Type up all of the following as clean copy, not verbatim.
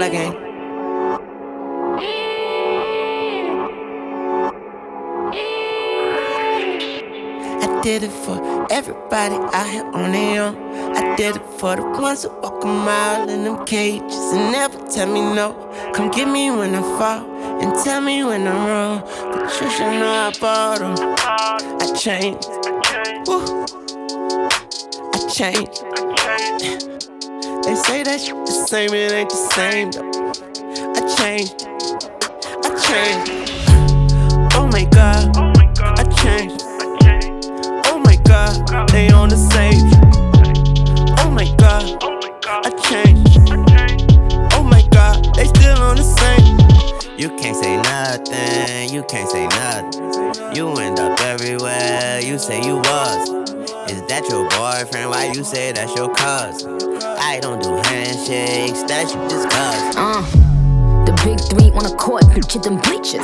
that game. I did it for everybody out here on their own. I did it for the ones that walk a mile in them cages and never tell me no. Come get me when I fall and tell me when I'm wrong. But you should know I bought them. I changed. Woo. I changed. They say that shit the same, it ain't the same though. I changed. I changed. Oh my God, I changed. Oh my God, they on the same. Oh my God, I changed. Oh my God, they still on the same. You can't say nothing, you can't say nothing. You end up everywhere, you say you was. Is that your boyfriend? Why you say that's your cousin? I don't do handshakes, that's you just cuz. The big three on a court, bitch at them bleachers.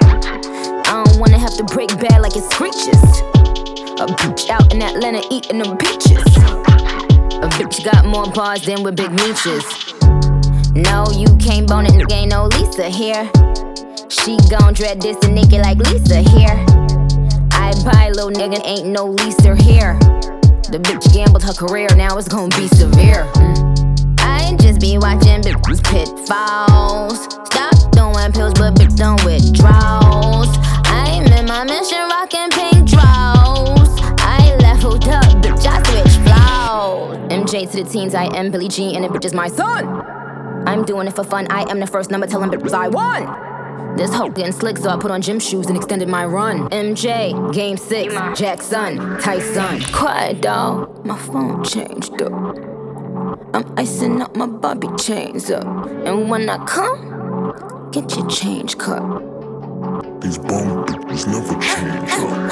I don't wanna have to break bad like it screeches. A bitch out in Atlanta eating them peaches. A bitch got more bars than with big niches. No, you can't bone it, ain't no Lisa here. She gon' dread this and naked like Lisa here. I buy little nigga, ain't no Lisa here. The bitch gambled her career, now it's gon' be severe. I just be watching bitches pitfalls. Stop doing pills, but bitch done withdrawals. I'm in my mission, rockin' pink draws. I leveled up, bitch, I switch flows. MJ to the teens, I am Billie Jean, and the bitch is my son. I'm doing it for fun, I am the first number, tell them bitches I won. This hoe getting slick, so I put on gym shoes and extended my run. MJ, Game 6, Jackson, Tyson. Quiet dog, my phone changed up. I'm icing up my Bobby chains up. And when I come, get your change cut. These bum bitches never change up.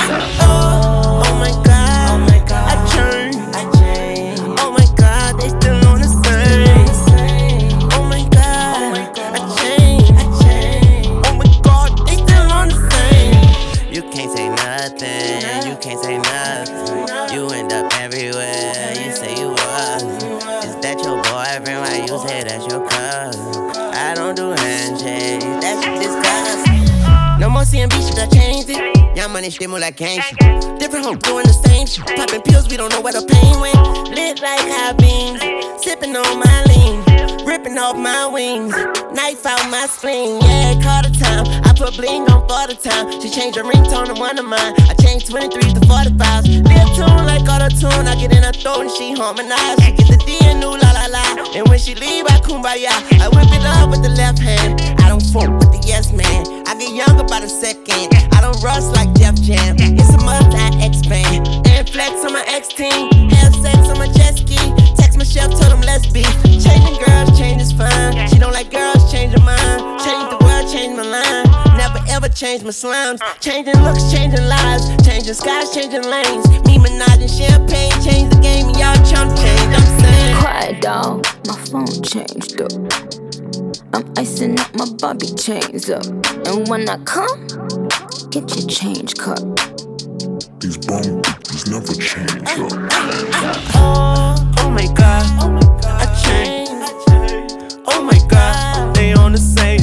Oh my God, oh my God, I changed. Oh my God, they still on the same. Oh my God, I changed. Oh my God, they still on the same. You can't say nothing, you can't say nothing. You end up everywhere, you say you was. Is that your boyfriend? Why you say that's your cousin? I don't do handshakes, that's disgusting. No more CMB shit, I changed it. Y'all money shit more like gang shit. Different hoes doing the same shit. Popping pills, we don't know where the pain went. Lit like high beams, sipping on my lean, ripping off my wings. Knife out my spleen, yeah, call the time. I put bling on for the time. She changed her ringtone to one of mine. I changed 23 to 45s. Lip tune like auto-tune. I get in her throat and she harmonize. She get the D and new la la la. And when she leave, I kumbaya. I whip it up with the left hand. I don't fuck with the yes man. I get younger by the second. I don't rush like Def Jam. It's a must I expand. And flex on my X team. Have sex on my jet ski. Text my chef, told him let's be. Changing girls, change is fine. She don't like girls, change her mind. Change the world, change my line. Never ever change my slimes. Changing looks, changing lives. Changing skies, changing lanes. Me, Minaj and Champagne. Change the game and y'all tryna change, I'm saying. Quiet dog, my phone changed up. I'm icing up my Bobby chains up. And when I come, get your change cut. These bum bitches never change up. Oh my God, I changed. Oh my God, they on the same.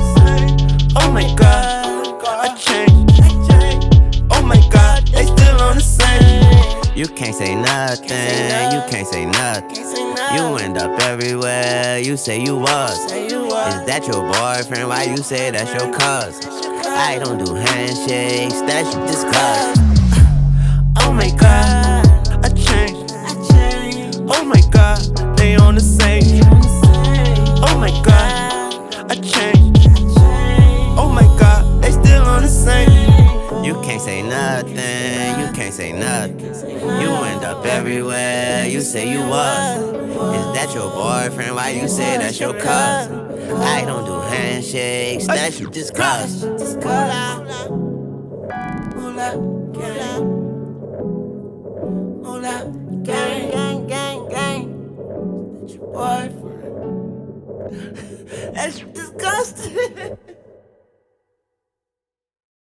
Oh my God, I changed. Oh my God, they still on the same. You can't say nothing, you can't say nothing. You end up everywhere, you say you was. Is that your boyfriend? Why you say that's your cousin? I don't do handshakes, that's you disgust. Oh my God, I changed. Oh my God, they on the same. Oh my God, I changed. Oh my God, they still on the same. You can't say nothing, you can't say nothing. You end up everywhere, you say you was. Is that your boyfriend? Why you say that's your cousin? I don't do handshakes, that's you disgust. Gang, gang, gang. That's your boyfriend. That's disgusting.